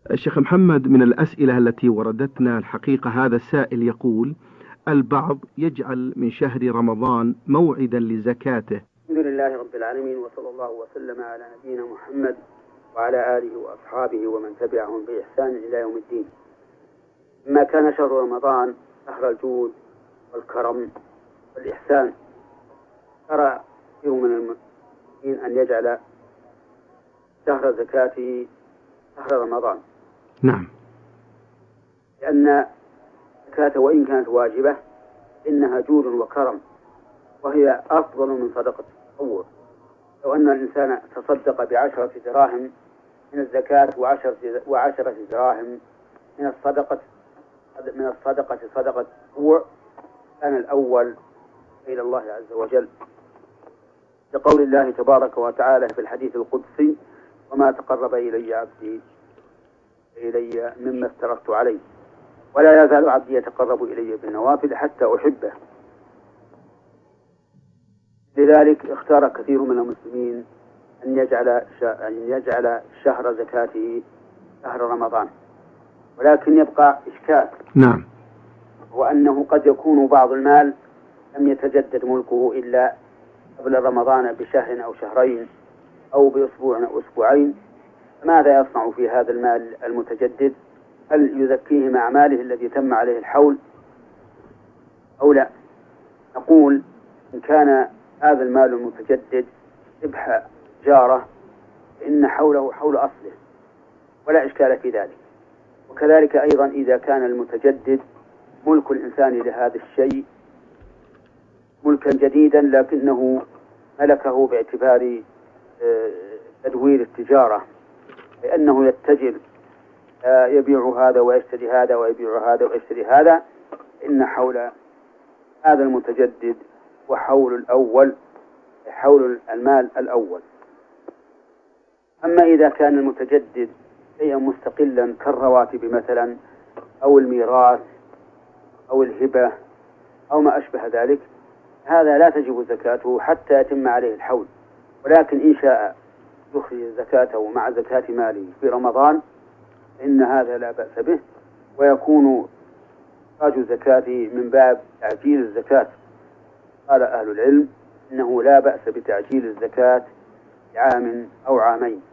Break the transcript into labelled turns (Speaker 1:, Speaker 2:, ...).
Speaker 1: الشيخ محمد، من الأسئلة التي وردتنا الحقيقة هذا السائل يقول: البعض يجعل من شهر رمضان موعدا لزكاته.
Speaker 2: الحمد لله رب العالمين، وصلى الله وسلم على نبينا محمد وعلى آله وأصحابه ومن تبعهم بإحسان إلى يوم الدين. ما كان شهر رمضان شهر الجود والكرم والإحسان، ترى كثير من المسلمين أن يجعل شهر زكاته شهر رمضان.
Speaker 1: نعم.
Speaker 2: لأن الزكاة وإن كانت واجبة إنها جود وكرم، وهي أفضل من صدقة التطوع. لو أن الإنسان تصدق ب10 دراهم من الزكاة وعشرة دراهم من الصدقة صدقة التطوع، كان الأول إلى الله عز وجل، لقول الله تبارك وتعالى في الحديث القدسي: وما تقرب إلي عبدي إلي مما افترضت عليه، ولا يزال عبدي يتقرب إلي بالنوافل حتى أحبه. لذلك اختار كثير من المسلمين أن يجعل شهر زكاته شهر رمضان، ولكن يبقى إشكال.
Speaker 1: نعم.
Speaker 2: وأنه قد يكون بعض المال لم يتجدد ملكه إلا قبل رمضان بشهر أو شهرين أو بأسبوع أو أسبوعين، ماذا يصنع في هذا المال المتجدد؟ هل يزكيه مع ماله الذي تم عليه الحول أو لا؟ نقول: إن كان هذا المال المتجدد ربح جارة فإن حوله حول أصله ولا إشكال في ذلك. وكذلك أيضا إذا كان المتجدد ملك الإنسان لهذا الشيء ملكا جديدا لكنه ملكه باعتبار تدوير التجارة، لأنه يتجر، يبيع هذا ويشتري هذا ويبيع هذا ويشتري هذا، إن حول هذا المتجدد وحول الأول حول المال الأول. أما إذا كان المتجدد شيئا مستقلا كالرواتب مثلا أو الميراث أو الهبة أو ما أشبه ذلك، هذا لا تجب زكاته حتى يتم عليه الحول، ولكن إن شاء يخرج زكاته مع زكاة ماله في رمضان إن هذا لا بأس به، ويكون إخراج زكاته من باب تعجيل الزكاة. قال أهل العلم إنه لا بأس بتعجيل الزكاة عام أو عامين.